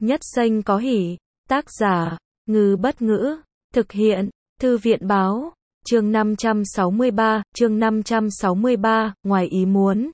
Nhất Xanh có hỉ. Tác giả, Ngư Bất Ngữ. Thực hiện, Thư viện Báo. Chương 563, ngoài ý muốn.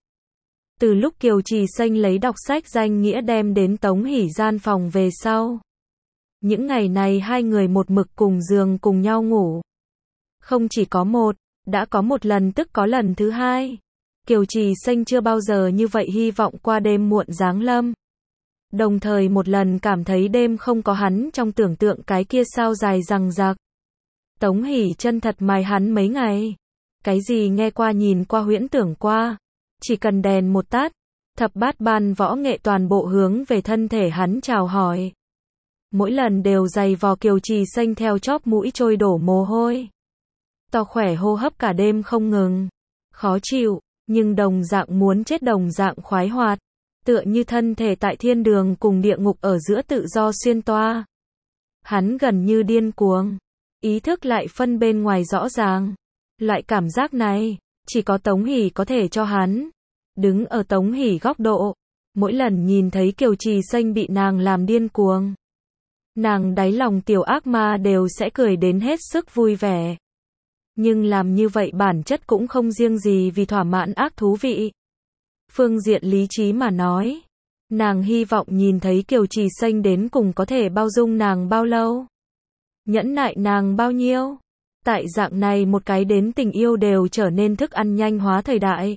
Từ lúc Kiều Trì Xanh lấy đọc sách danh nghĩa đem đến Tống Hỷ gian phòng về sau. Những ngày này hai người một mực cùng giường cùng nhau ngủ. Không chỉ có một, đã có một lần tức có lần thứ hai. Kiều Trì Xanh chưa bao giờ như vậy hy vọng qua đêm muộn giáng lâm. Đồng thời một lần cảm thấy đêm không có hắn trong tưởng tượng cái kia sao dài dằng dặc. Tống Hỷ chân thật mài hắn mấy ngày. Cái gì nghe qua nhìn qua huyễn tưởng qua. Chỉ cần đèn một tắt, thập bát ban võ nghệ toàn bộ hướng về thân thể hắn chào hỏi. Mỗi lần đều giày vò Kiều Trì Xanh theo chóp mũi trôi đổ mồ hôi. To khỏe hô hấp cả đêm không ngừng. Khó chịu, nhưng đồng dạng muốn chết đồng dạng khoái hoạt. Tựa như thân thể tại thiên đường cùng địa ngục ở giữa tự do xuyên toa. Hắn gần như điên cuồng. Ý thức lại phân bên ngoài rõ ràng. Loại cảm giác này, chỉ có Tống Hỷ có thể cho hắn. Đứng ở Tống Hỷ góc độ, mỗi lần nhìn thấy Kiều Trì Xanh bị nàng làm điên cuồng, nàng đáy lòng tiểu ác ma đều sẽ cười đến hết sức vui vẻ. Nhưng làm như vậy bản chất cũng không riêng gì vì thỏa mãn ác thú vị. Phương diện lý trí mà nói, nàng hy vọng nhìn thấy Kiều Trì Xanh đến cùng có thể bao dung nàng bao lâu, nhẫn nại nàng bao nhiêu. Tại dạng này một cái đến tình yêu đều trở nên thức ăn nhanh hóa thời đại.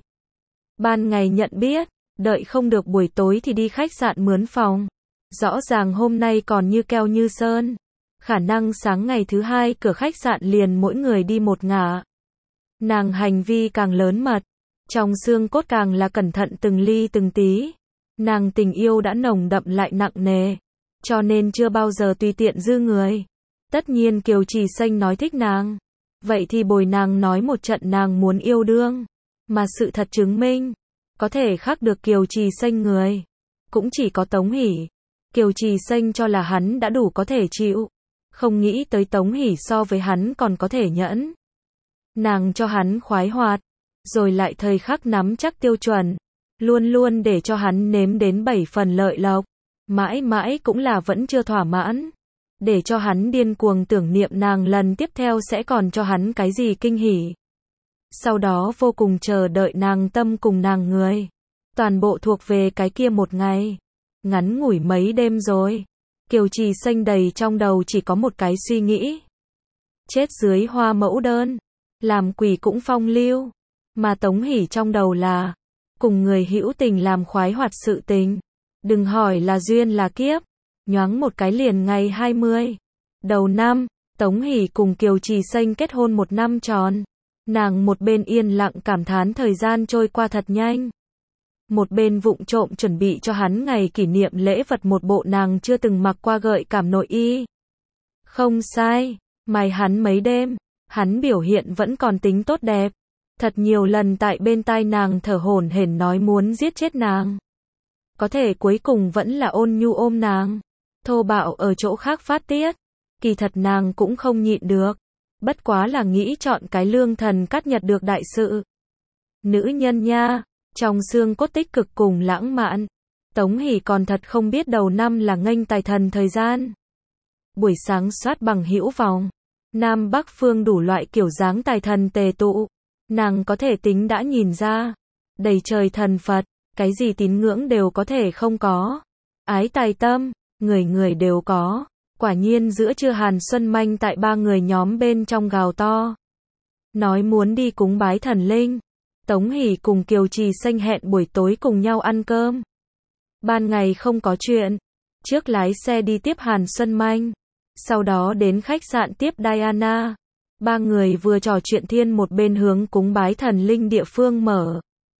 Ban ngày nhận biết, đợi không được buổi tối thì đi khách sạn mướn phòng. Rõ ràng hôm nay còn như keo như sơn. Khả năng sáng ngày thứ hai cửa khách sạn liền mỗi người đi một ngả. Nàng hành vi càng lớn mật, trong xương cốt càng là cẩn thận từng ly từng tí. Nàng tình yêu đã nồng đậm lại nặng nề, cho nên chưa bao giờ tùy tiện dư người. Tất nhiên Kiều Trì Xanh nói thích nàng, vậy thì bồi nàng nói một trận nàng muốn yêu đương. Mà sự thật chứng minh, có thể khắc được Kiều Trì Xanh người, cũng chỉ có Tống Hỷ. Kiều Trì Xanh cho là hắn đã đủ có thể chịu, không nghĩ tới Tống Hỷ so với hắn còn có thể nhẫn. Nàng cho hắn khoái hoạt, rồi lại thời khắc nắm chắc tiêu chuẩn, luôn luôn để cho hắn nếm đến 7 phần lợi lộc, mãi mãi cũng là vẫn chưa thỏa mãn. Để cho hắn điên cuồng tưởng niệm nàng lần tiếp theo sẽ còn cho hắn cái gì kinh hỉ. Sau đó vô cùng chờ đợi nàng tâm cùng nàng người. Toàn bộ thuộc về cái kia một ngày. Ngắn ngủi mấy đêm rồi. Kiều Trì Xanh đầy trong đầu chỉ có một cái suy nghĩ. Chết dưới hoa mẫu đơn. Làm quỷ cũng phong lưu. Mà Tống Hỷ trong đầu là cùng người hữu tình làm khoái hoạt sự tình. Đừng hỏi là duyên là kiếp. Nhoáng một cái liền ngày 20. Đầu năm, Tống Hỷ cùng Kiều Trì Xanh kết hôn 1 năm tròn. Nàng một bên yên lặng cảm thán thời gian trôi qua thật nhanh. Một bên vụng trộm chuẩn bị cho hắn ngày kỷ niệm lễ vật một bộ nàng chưa từng mặc qua gợi cảm nội y. Không sai, mài hắn mấy đêm, hắn biểu hiện vẫn còn tính tốt đẹp. Thật nhiều lần tại bên tai nàng thở hổn hển nói muốn giết chết nàng. Có thể cuối cùng vẫn là ôn nhu ôm nàng. Thô bạo ở chỗ khác phát tiết. Kỳ thật nàng cũng không nhịn được. Bất quá là nghĩ chọn cái lương thần cắt nhật được đại sự. Nữ nhân nha, trong xương cốt tích cực cùng lãng mạn. Tống Hỷ còn thật không biết đầu năm là nghênh tài thần thời gian. Buổi sáng soát bằng hữu vòng. Nam Bắc phương đủ loại kiểu dáng tài thần tề tụ. Nàng có thể tính đã nhìn ra. Đầy trời thần Phật, cái gì tín ngưỡng đều có thể không có. Ái tài tâm, người người đều có. Quả nhiên giữa trưa Hàn Xuân Manh tại 3 người nhóm bên trong gào to. Nói muốn đi cúng bái thần linh. Tống Hỷ cùng Kiều Trì Xanh hẹn buổi tối cùng nhau ăn cơm. Ban ngày không có chuyện. Trước lái xe đi tiếp Hàn Xuân Manh. Sau đó đến khách sạn tiếp Diana. 3 người vừa trò chuyện thiên một bên hướng cúng bái thần linh địa phương mở.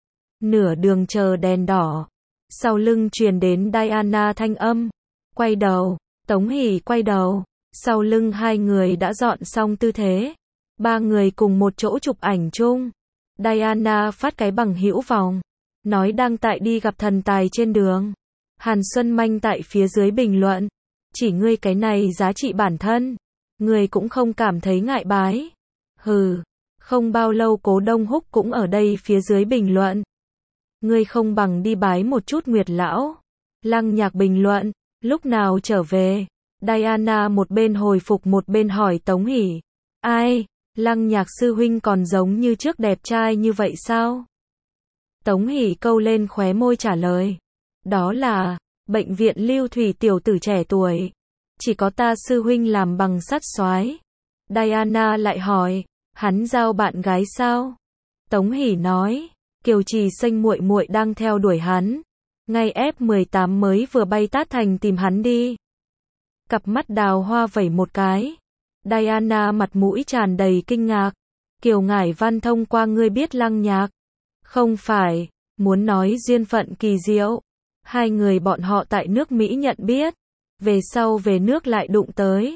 Nửa đường chờ đèn đỏ. Sau lưng truyền đến Diana thanh âm. Quay đầu. Tống Hỷ quay đầu. Sau lưng hai người đã dọn xong tư thế. 3 người cùng một chỗ chụp ảnh chung. Diana phát cái bằng hữu vòng. Nói đang tại đi gặp thần tài trên đường. Hàn Xuân Manh tại phía dưới bình luận. Chỉ ngươi cái này giá trị bản thân. Ngươi cũng không cảm thấy ngại bái. Hừ. Không bao lâu Cố Đông Húc cũng ở đây phía dưới bình luận. Ngươi không bằng đi bái một chút Nguyệt lão. Lăng Nhạc bình luận. Lúc nào trở về? Diana một bên hồi phục một bên hỏi Tống Hỷ. Ai? Lăng Nhạc sư huynh còn giống như trước đẹp trai như vậy sao? Tống Hỷ câu lên khóe môi trả lời. Đó là bệnh viện Lưu Thủy tiểu tử trẻ tuổi. Chỉ có ta sư huynh làm bằng sắt xoái. Diana lại hỏi, hắn giao bạn gái sao? Tống Hỷ nói, Kiều Trì Xanh muội muội đang theo đuổi hắn. Ngay F18 mới vừa bay tát thành tìm hắn đi. Cặp mắt đào hoa vẩy một cái. Diana mặt mũi tràn đầy kinh ngạc. Kiều Ngải Văn thông qua ngươi biết Lăng Nhạc. Không phải, muốn nói duyên phận kỳ diệu. Hai người bọn họ tại nước Mỹ nhận biết. Về sau về nước lại đụng tới.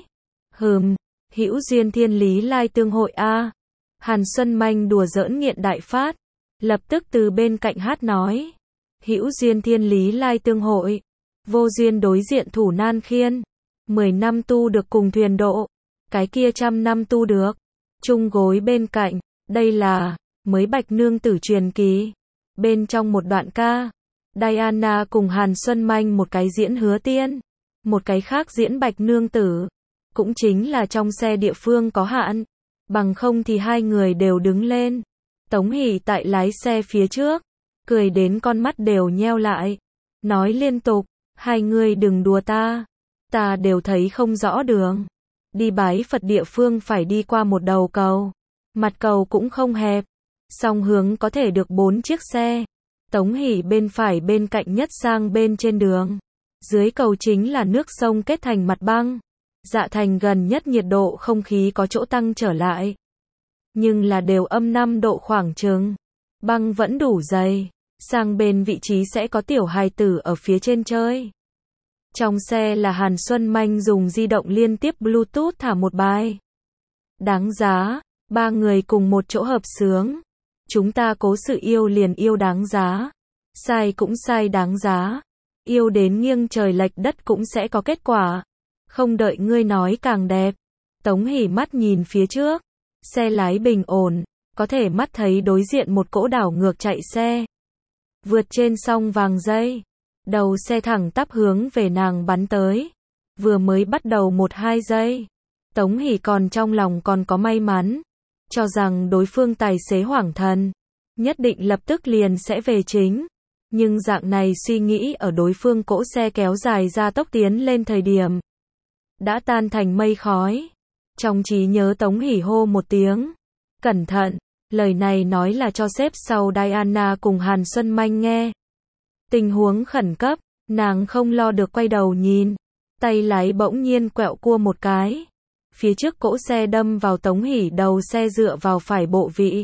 Hữu duyên thiên lý lai tương hội a. Hàn Xuân Manh đùa giỡn nghiện đại phát. Lập tức từ bên cạnh hát nói. Hữu duyên thiên lý lai tương hội. Vô duyên đối diện thủ nan khiên. 10 năm tu được cùng thuyền độ. Cái kia 100 năm tu được. Chung gối bên cạnh. Đây là mới Bạch Nương Tử truyền kỳ. Bên trong một đoạn ca, Diana cùng Hàn Xuân Manh một cái diễn Hứa Tiên, một cái khác diễn Bạch Nương Tử. Cũng chính là trong xe địa phương có hạn. Bằng không thì hai người đều đứng lên. Tống Hỷ tại lái xe phía trước, cười đến con mắt đều nheo lại. Nói liên tục, hai người đừng đùa ta. Ta đều thấy không rõ đường. Đi bái Phật địa phương phải đi qua một đầu cầu. Mặt cầu cũng không hẹp. Song hướng có thể được 4 chiếc xe. Tống Hỷ bên phải bên cạnh nhất sang bên trên đường. Dưới cầu chính là nước sông kết thành mặt băng. Dạ thành gần nhất nhiệt độ không khí có chỗ tăng trở lại. Nhưng là đều âm 5 độ khoảng chừng. Băng vẫn đủ dày. Sang bên vị trí sẽ có tiểu hài tử ở phía trên chơi. Trong xe là Hàn Xuân Manh dùng di động liên tiếp Bluetooth thả một bài. Đáng giá, ba người cùng một chỗ hợp xướng. Chúng ta cố sự yêu liền yêu đáng giá. Sai cũng sai đáng giá. Yêu đến nghiêng trời lệch đất cũng sẽ có kết quả. Không đợi ngươi nói càng đẹp. Tống Hỷ mắt nhìn phía trước. Xe lái bình ổn. Có thể mắt thấy đối diện một cỗ đảo ngược chạy xe. Vượt trên song vàng dây. Đầu xe thẳng tắp hướng về nàng bắn tới. Vừa mới bắt đầu 1-2 giây. Tống Hỷ còn trong lòng còn có may mắn. Cho rằng đối phương tài xế hoảng thần. Nhất định lập tức liền sẽ về chính. Nhưng dạng này suy nghĩ ở đối phương cỗ xe kéo dài ra tốc tiến lên thời điểm. Đã tan thành mây khói. Trong trí nhớ Tống Hỷ hô một tiếng. Cẩn thận. Lời này nói là cho xếp sau Diana cùng Hàn Xuân Manh nghe. Tình huống khẩn cấp. Nàng không lo được quay đầu nhìn. Tay lái bỗng nhiên quẹo cua một cái. Phía trước cỗ xe đâm vào Tống Hỷ đầu xe dựa vào phải bộ vị.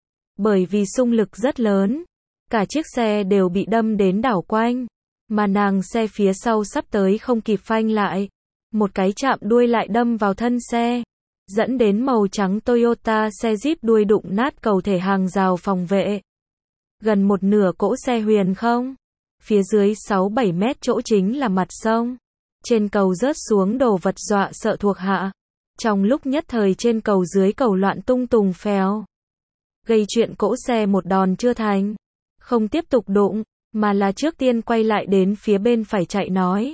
Bởi vì xung lực rất lớn. Cả chiếc xe đều bị đâm đến đảo quanh. Mà nàng xe phía sau sắp tới không kịp phanh lại. Một cái chạm đuôi lại đâm vào thân xe. Dẫn đến màu trắng Toyota xe Jeep đuôi đụng nát cầu thể hàng rào phòng vệ. Gần một nửa cỗ xe huyền không. Phía dưới 6-7 mét chỗ chính là mặt sông. Trên cầu rớt xuống đồ vật dọa sợ thuộc hạ. Trong lúc nhất thời trên cầu dưới cầu loạn tung tùng phèo. Gây chuyện cỗ xe một đòn chưa thành. Không tiếp tục đụng, mà là trước tiên quay lại đến phía bên phải chạy nói.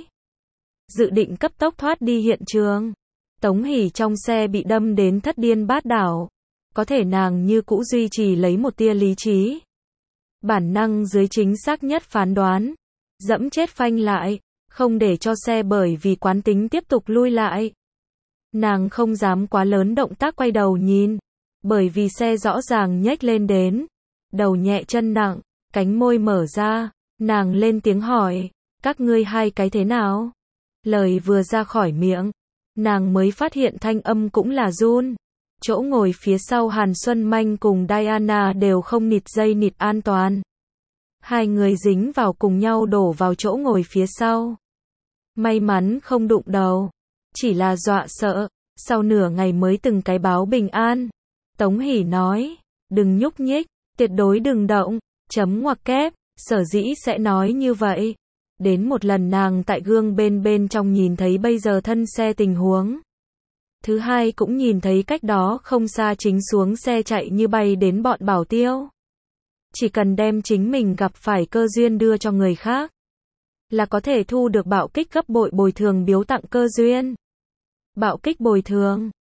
Dự định cấp tốc thoát đi hiện trường. Tống Hỷ trong xe bị đâm đến thất điên bát đảo. Có thể nàng như cũ duy trì lấy một tia lý trí. Bản năng dưới chính xác nhất phán đoán. Dẫm chết phanh lại. Không để cho xe bởi vì quán tính tiếp tục lui lại. Nàng không dám quá lớn động tác quay đầu nhìn. Bởi vì xe rõ ràng nhếch lên đến. Đầu nhẹ chân nặng. Cánh môi mở ra. Nàng lên tiếng hỏi. Các ngươi hai cái thế nào? Lời vừa ra khỏi miệng. Nàng mới phát hiện thanh âm cũng là run. Chỗ ngồi phía sau Hàn Xuân Manh cùng Diana đều không nịt dây nịt an toàn. Hai người dính vào cùng nhau đổ vào chỗ ngồi phía sau. May mắn không đụng đầu. Chỉ là dọa sợ. Sau nửa ngày mới từng cái báo bình an. Tống Hỷ nói. Đừng nhúc nhích. Tuyệt đối đừng động. Chấm ngoặc kép. Sở dĩ sẽ nói như vậy. Đến một lần nàng tại gương bên trong nhìn thấy bây giờ thân xe tình huống. Thứ hai cũng nhìn thấy cách đó không xa chính xuống xe chạy như bay đến bọn bảo tiêu. Chỉ cần đem chính mình gặp phải cơ duyên đưa cho người khác. là có thể thu được bạo kích gấp bội bồi thường biếu tặng cơ duyên. Bạo kích bồi thường